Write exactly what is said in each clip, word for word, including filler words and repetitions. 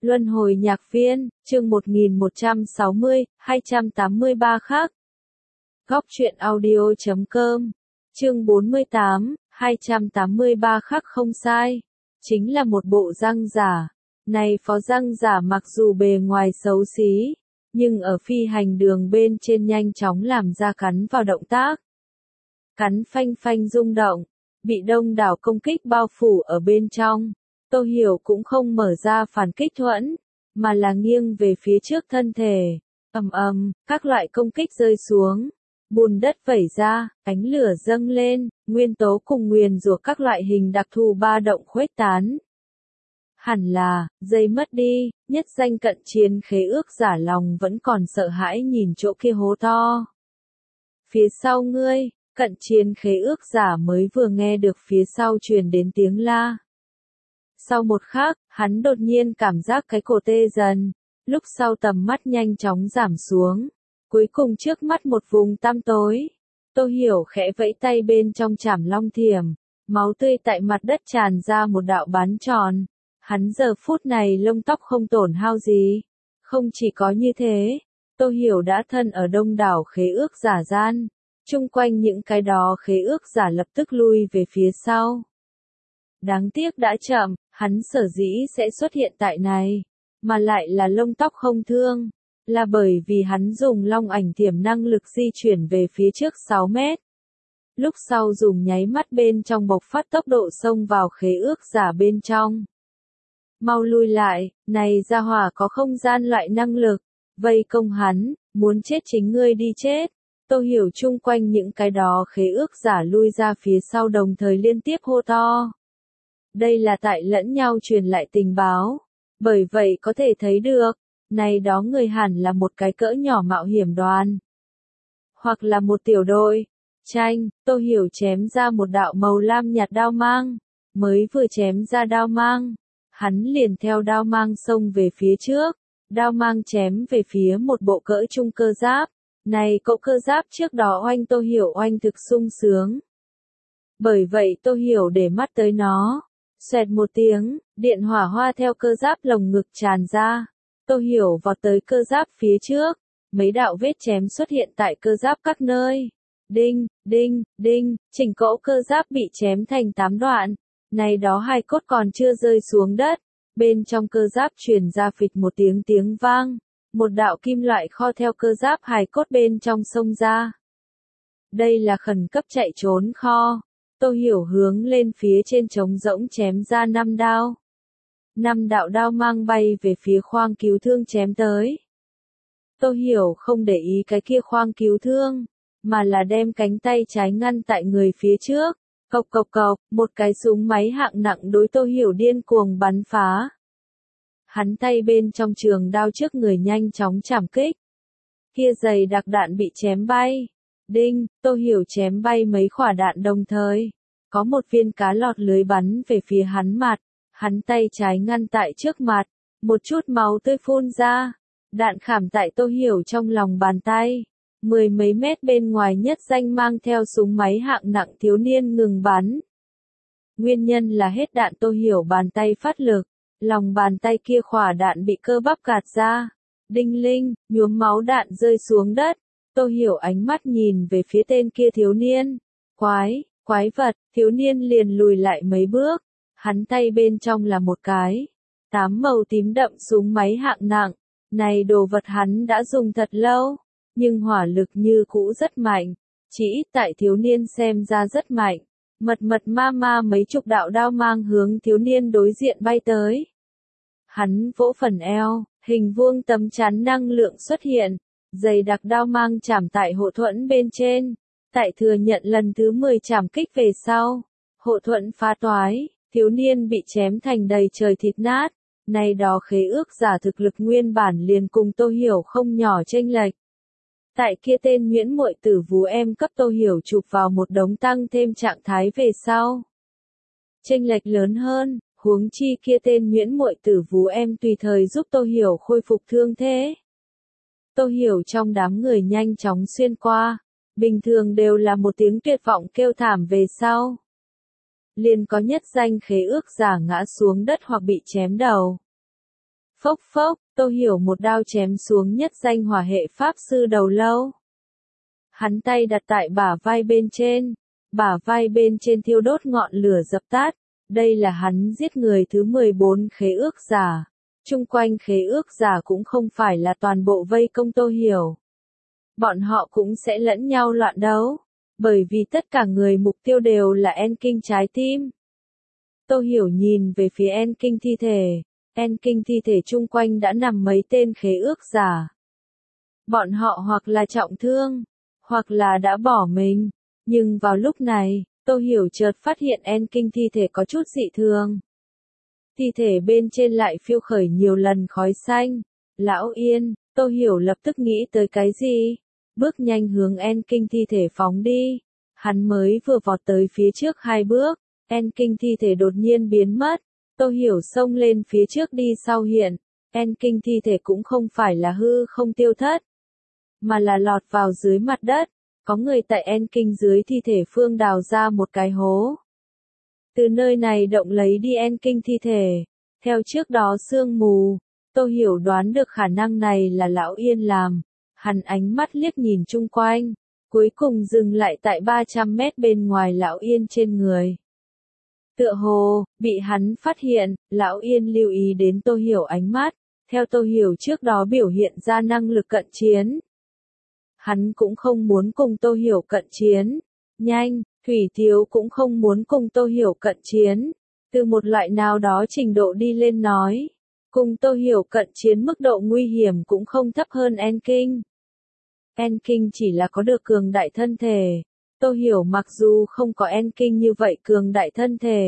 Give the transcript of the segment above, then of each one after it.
Luân hồi nhạc viên, chương một nghìn một trăm sáu mươi, hai trăm tám mươi ba khác. Góc truyện audio chấm com, chương bốn mươi tám, hai trăm tám mươi ba khác không sai. Chính là một bộ răng giả. Này phó răng giả mặc dù bề ngoài xấu xí, nhưng ở phi hành đường bên trên nhanh chóng làm ra cắn vào động tác. Cắn phanh phanh rung động, bị đông đảo công kích bao phủ ở bên trong. Tô Hiểu cũng không mở ra phản kích thuẫn, mà là nghiêng về phía trước thân thể. Ầm ầm, các loại công kích rơi xuống, bùn đất vẩy ra, ánh lửa dâng lên, nguyên tố cùng nguyền rủa các loại hình đặc thù ba động khuếch tán. Hẳn là, dây mất đi, nhất danh cận chiến khế ước giả lòng vẫn còn sợ hãi nhìn chỗ kia hố to. Phía sau ngươi, cận chiến khế ước giả mới vừa nghe được phía sau truyền đến tiếng la. Sau một khắc, hắn đột nhiên cảm giác cái cổ tê dần, lúc sau tầm mắt nhanh chóng giảm xuống, cuối cùng trước mắt một vùng tăm tối. Tô Hiểu khẽ vẫy tay bên trong chảm long thiểm, máu tươi tại mặt đất tràn ra một đạo bán tròn. Hắn giờ phút này lông tóc không tổn hao gì. Không chỉ có như thế, Tô Hiểu đã thân ở đông đảo khế ước giả gian, chung quanh những cái đó khế ước giả lập tức lui về phía sau. Đáng tiếc đã chậm, hắn sở dĩ sẽ xuất hiện tại này, mà lại là lông tóc không thương, là bởi vì hắn dùng long ảnh thiểm năng lực di chuyển về phía trước sáu mét. Lúc sau dùng nháy mắt bên trong bộc phát tốc độ xông vào khế ước giả bên trong. Mau lui lại, này gia hỏa có không gian loại năng lực, vây công hắn, muốn chết chính ngươi đi chết. Tô Hiểu chung quanh những cái đó khế ước giả lui ra phía sau đồng thời liên tiếp hô to. Đây là tại lẫn nhau truyền lại tình báo, bởi vậy có thể thấy được, này đó người hẳn là một cái cỡ nhỏ mạo hiểm đoàn, hoặc là một tiểu đội. Tranh, Tô Hiểu chém ra một đạo màu lam nhạt đao mang, mới vừa chém ra đao mang, hắn liền theo đao mang xông về phía trước, đao mang chém về phía một bộ cỡ trung cơ giáp. Này cỗ cơ giáp trước đó oanh Tô Hiểu oanh thực sung sướng. Bởi vậy Tô Hiểu để mắt tới nó. Xoẹt một tiếng, điện hỏa hoa theo cơ giáp lồng ngực tràn ra. Tô Hiểu vọt tới cơ giáp phía trước. Mấy đạo vết chém xuất hiện tại cơ giáp các nơi. Đinh, đinh, đinh, chỉnh cỗ cơ giáp bị chém thành tám đoạn. Này đó hai cốt còn chưa rơi xuống đất. Bên trong cơ giáp truyền ra phịch một tiếng tiếng vang. Một đạo kim loại kho theo cơ giáp hài cốt bên trong sông ra. Đây là khẩn cấp chạy trốn kho. Tô Hiểu hướng lên phía trên trống rỗng chém ra năm đao. Năm đạo đao mang bay về phía khoang cứu thương chém tới. Tô Hiểu không để ý cái kia khoang cứu thương, mà là đem cánh tay trái ngăn tại người phía trước. Cộc cộc cộc, một cái súng máy hạng nặng đối Tô Hiểu điên cuồng bắn phá. Hắn tay bên trong trường đao trước người nhanh chóng chảm kích. Kia dày đặc đạn bị chém bay. Đinh, Tô Hiểu chém bay mấy quả đạn đồng thời. Có một viên cá lọt lưới bắn về phía hắn mặt. Hắn tay trái ngăn tại trước mặt. Một chút máu tươi phun ra. Đạn khảm tại Tô Hiểu trong lòng bàn tay. Mười mấy mét bên ngoài nhất danh mang theo súng máy hạng nặng thiếu niên ngừng bắn. Nguyên nhân là hết đạn Tô Hiểu bàn tay phát lực. Lòng bàn tay kia khỏa đạn bị cơ bắp gạt ra. Đinh linh, nhuốm máu đạn rơi xuống đất. Tô Hiểu ánh mắt nhìn về phía tên kia thiếu niên. Quái, quái vật, thiếu niên liền lùi lại mấy bước. Hắn tay bên trong là một cái. Tám màu tím đậm súng máy hạng nặng. Này đồ vật hắn đã dùng thật lâu. Nhưng hỏa lực như cũ rất mạnh. Chỉ ít tại thiếu niên xem ra rất mạnh. Mật mật ma ma mấy chục đạo đao mang hướng thiếu niên đối diện bay tới. Hắn vỗ phần eo, hình vuông tấm chắn năng lượng xuất hiện, dày đặc đao mang chạm tại hộ thuẫn bên trên. Tại thừa nhận lần thứ mười chạm kích về sau, hộ thuẫn phá toái, thiếu niên bị chém thành đầy trời thịt nát. Này đó khế ước giả thực lực nguyên bản liền cùng Tô Hiểu không nhỏ chênh lệch. Tại kia tên Nguyễn Muội Tử vú em cấp Tô Hiểu chụp vào một đống tăng thêm trạng thái về sau. Chênh lệch lớn hơn. Huống chi kia tên Nguyễn Muội Tử vú em tùy thời giúp Tô Hiểu khôi phục thương thế. Tô Hiểu trong đám người nhanh chóng xuyên qua, bình thường đều là một tiếng tuyệt vọng kêu thảm về sau. Liền có nhất danh khế ước giả ngã xuống đất hoặc bị chém đầu. Phốc phốc, Tô Hiểu một đao chém xuống nhất danh hỏa hệ pháp sư đầu lâu. Hắn tay đặt tại bả vai bên trên, bả vai bên trên thiêu đốt ngọn lửa dập tắt. Đây là hắn giết người thứ mười bốn khế ước giả. Chung quanh khế ước giả cũng không phải là toàn bộ vây công Tô Hiểu. Bọn họ cũng sẽ lẫn nhau loạn đấu, bởi vì tất cả người mục tiêu đều là En Kinh trái tim. Tô Hiểu nhìn về phía En Kinh thi thể, En Kinh thi thể chung quanh đã nằm mấy tên khế ước giả. Bọn họ hoặc là trọng thương, hoặc là đã bỏ mình, nhưng vào lúc này, Tô Hiểu chợt phát hiện En Kinh thi thể có chút dị thường. Thi thể bên trên lại phiêu khởi nhiều lần khói xanh. Lão Yên, Tô Hiểu lập tức nghĩ tới cái gì? Bước nhanh hướng En Kinh thi thể phóng đi. Hắn mới vừa vọt tới phía trước hai bước, En Kinh thi thể đột nhiên biến mất. Tô Hiểu xông lên phía trước đi sau hiện. En Kinh thi thể cũng không phải là hư không tiêu thất, mà là lọt vào dưới mặt đất. Có người tại En Kinh dưới thi thể phương đào ra một cái hố. Từ nơi này động lấy đi En Kinh thi thể. Theo trước đó sương mù, Tô Hiểu đoán được khả năng này là Lão Yên làm. Hắn ánh mắt liếc nhìn chung quanh, cuối cùng dừng lại tại ba trăm mét bên ngoài Lão Yên trên người. Tựa hồ, bị hắn phát hiện, Lão Yên lưu ý đến Tô Hiểu ánh mắt, theo Tô Hiểu trước đó biểu hiện ra năng lực cận chiến. Hắn cũng không muốn cùng Tô Hiểu cận chiến. Nhanh, Thủy Thiếu cũng không muốn cùng Tô Hiểu cận chiến. Từ một loại nào đó trình độ đi lên nói, cùng Tô Hiểu cận chiến mức độ nguy hiểm cũng không thấp hơn En Kinh. En Kinh chỉ là có được cường đại thân thể. Tô Hiểu mặc dù không có En Kinh như vậy cường đại thân thể,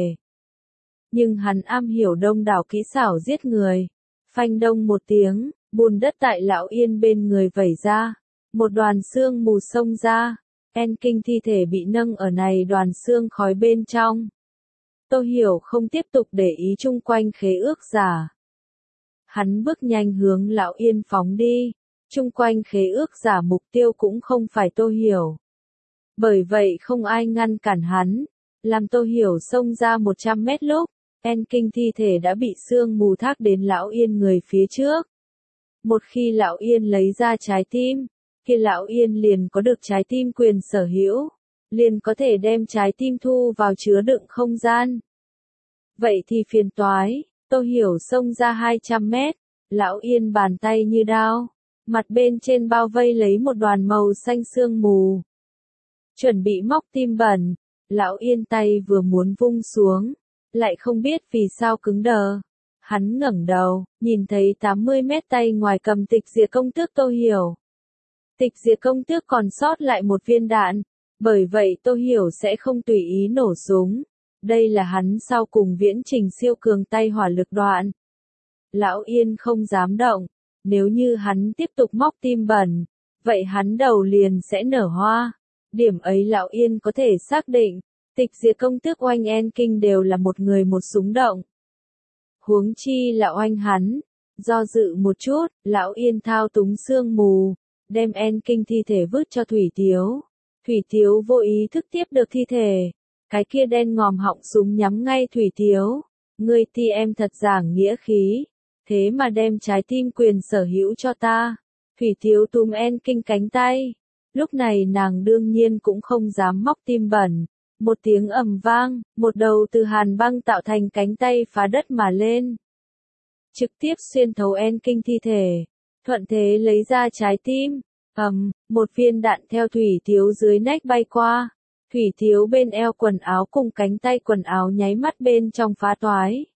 nhưng hắn am hiểu đông đảo kỹ xảo giết người. Phanh đông một tiếng, bùn đất tại Lão Yên bên người vẩy ra. Một đoàn xương mù xông ra, En Kinh thi thể bị nâng ở này đoàn xương khói bên trong. Tô Hiểu không tiếp tục để ý chung quanh khế ước giả. Hắn bước nhanh hướng Lão Yên phóng đi, chung quanh khế ước giả mục tiêu cũng không phải Tô Hiểu. Bởi vậy không ai ngăn cản hắn, làm Tô Hiểu xông ra một trăm mét lúc, En Kinh thi thể đã bị sương mù thác đến Lão Yên người phía trước. Một khi Lão Yên lấy ra trái tim, kia Lão Yên liền có được trái tim quyền sở hữu, liền có thể đem trái tim thu vào chứa đựng không gian. Vậy thì phiền toái. Tô Hiểu xông ra hai trăm mét, Lão Yên bàn tay như đao, mặt bên trên bao vây lấy một đoàn màu xanh sương mù. Chuẩn bị móc tim bẩn, Lão Yên tay vừa muốn vung xuống, lại không biết vì sao cứng đờ. Hắn ngẩng đầu, nhìn thấy tám mươi mét tay ngoài cầm tịch diệt công tước Tô Hiểu. Tịch diệt công tước còn sót lại một viên đạn, bởi vậy Tô Hiểu sẽ không tùy ý nổ súng. Đây là hắn sau cùng viễn trình siêu cường tay hỏa lực đoạn. Lão Yên không dám động, nếu như hắn tiếp tục móc tim bẩn, vậy hắn đầu liền sẽ nở hoa. Điểm ấy Lão Yên có thể xác định, tịch diệt công tước oanh En Kinh đều là một người một súng động. Huống chi là oanh hắn, do dự một chút, Lão Yên thao túng sương mù, đem En Kinh thi thể vứt cho Thủy Tiếu. Thủy Tiếu vô ý thức tiếp được thi thể. Cái kia đen ngòm họng súng nhắm ngay Thủy Tiếu. Ngươi ti em thật giảng nghĩa khí, thế mà đem trái tim quyền sở hữu cho ta. Thủy Tiếu túm En Kinh cánh tay. Lúc này nàng đương nhiên cũng không dám móc tim bẩn. Một tiếng ầm vang, một đầu từ hàn băng tạo thành cánh tay phá đất mà lên. Trực tiếp xuyên thấu En Kinh thi thể. Thuận thế lấy ra trái tim. Ầm, một viên đạn theo Thủy Tiếu dưới nách bay qua. Thủy Tiếu bên eo quần áo cùng cánh tay quần áo nháy mắt bên trong phá toái.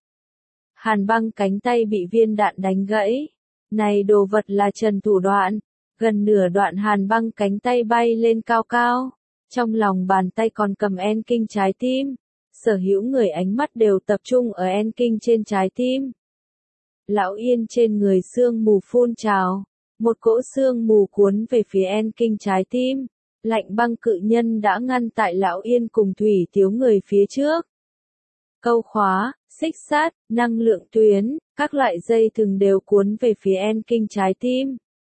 Hàn băng cánh tay bị viên đạn đánh gãy. Này đồ vật là trần thủ đoạn. Gần nửa đoạn hàn băng cánh tay bay lên cao cao. Trong lòng bàn tay còn cầm En Kinh trái tim. Sở hữu người ánh mắt đều tập trung ở En Kinh trên trái tim. Lão Yên trên người sương mù phun trào. Một cỗ sương mù cuốn về phía En Kinh trái tim. Lạnh băng cự nhân đã ngăn tại Lão Yên cùng Thủy Tiếu người phía trước. Câu khóa, xích sát, năng lượng tuyến, các loại dây thừng đều cuốn về phía En Kinh trái tim.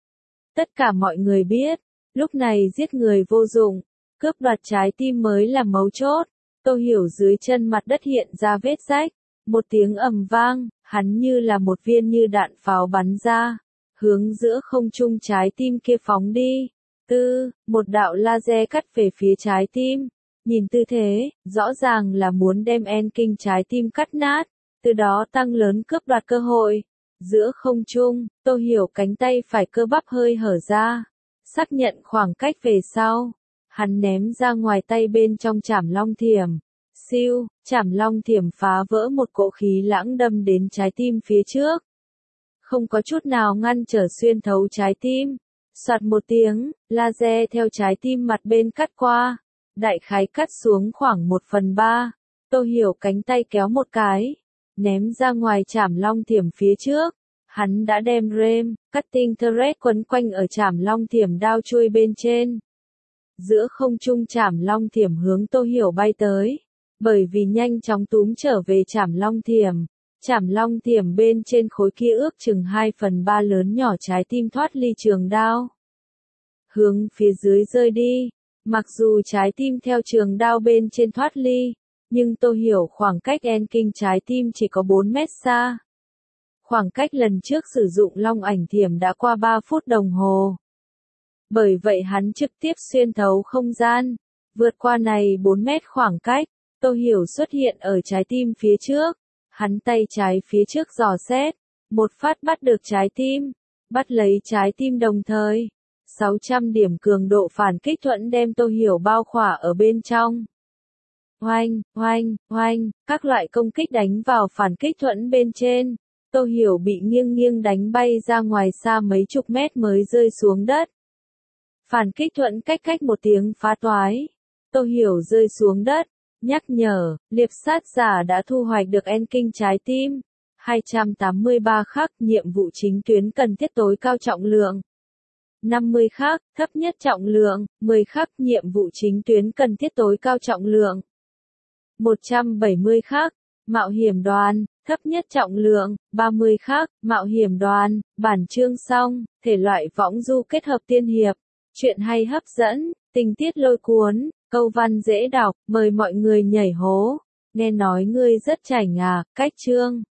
Tất cả mọi người biết, lúc này giết người vô dụng, cướp đoạt trái tim mới là mấu chốt. Tô Hiểu dưới chân mặt đất hiện ra vết rách, một tiếng ầm vang, Hắn như là một viên như đạn pháo bắn ra, hướng giữa không trung trái tim kia phóng đi. Tư, một đạo laser cắt về phía trái tim. Nhìn tư thế, rõ ràng là muốn đem Enking trái tim cắt nát, từ đó tăng lớn cướp đoạt cơ hội. Giữa không trung, Tô Hiểu cánh tay phải cơ bắp hơi hở ra, xác nhận khoảng cách về sau. Hắn ném ra ngoài tay bên trong Trảm Long Thiểm. Siêu, Trảm Long Thiểm phá vỡ một cỗ khí lãng đâm đến trái tim phía trước. Không có chút nào ngăn trở xuyên thấu trái tim. Soạt một tiếng, laser theo trái tim mặt bên cắt qua. Đại khái cắt xuống khoảng một phần ba. Tô Hiểu cánh tay kéo một cái, ném ra ngoài Trảm Long Thiểm phía trước. Hắn đã đem rem, cutting thread quấn quanh ở Trảm Long Thiểm đao chuôi bên trên. Giữa không trung Trảm Long Thiểm hướng Tô Hiểu bay tới. Bởi vì nhanh chóng túm trở về Trảm Long Thiểm, Trảm Long Thiểm bên trên khối kia ước chừng hai phần ba lớn nhỏ trái tim thoát ly trường đao. Hướng phía dưới rơi đi. Mặc dù trái tim theo trường đao bên trên thoát ly, nhưng Tô Hiểu khoảng cách Enking trái tim chỉ có bốn mét xa. Khoảng cách lần trước sử dụng Long Ảnh Thiểm đã qua ba phút đồng hồ. Bởi vậy hắn trực tiếp xuyên thấu không gian, vượt qua này bốn mét khoảng cách. Tô Hiểu xuất hiện ở trái tim phía trước. Hắn tay trái phía trước dò xét, một phát bắt được trái tim, bắt lấy trái tim đồng thời. sáu trăm điểm cường độ phản kích thuẫn đem Tô Hiểu bao khỏa ở bên trong. Oanh, oanh, oanh, các loại công kích đánh vào phản kích thuẫn bên trên. Tô Hiểu bị nghiêng nghiêng đánh bay ra ngoài xa mấy chục mét mới rơi xuống đất. Phản kích thuẫn cách cách một tiếng phá toái. Tô Hiểu rơi xuống đất. Nhắc nhở, liệp sát giả đã thu hoạch được Enking trái tim. hai trăm tám mươi ba khắc, nhiệm vụ chính tuyến cần thiết tối cao trọng lượng. năm mươi khắc, thấp nhất trọng lượng. mười khắc, nhiệm vụ chính tuyến cần thiết tối cao trọng lượng. một trăm bảy mươi khắc, mạo hiểm đoàn, thấp nhất trọng lượng. ba mươi khắc, mạo hiểm đoàn, bản chương xong, thể loại võng du kết hợp tiên hiệp. Chuyện hay hấp dẫn, tình tiết lôi cuốn. Câu văn dễ đọc, mời mọi người nhảy hố. Nghe nói ngươi rất chảnh à, cách chương.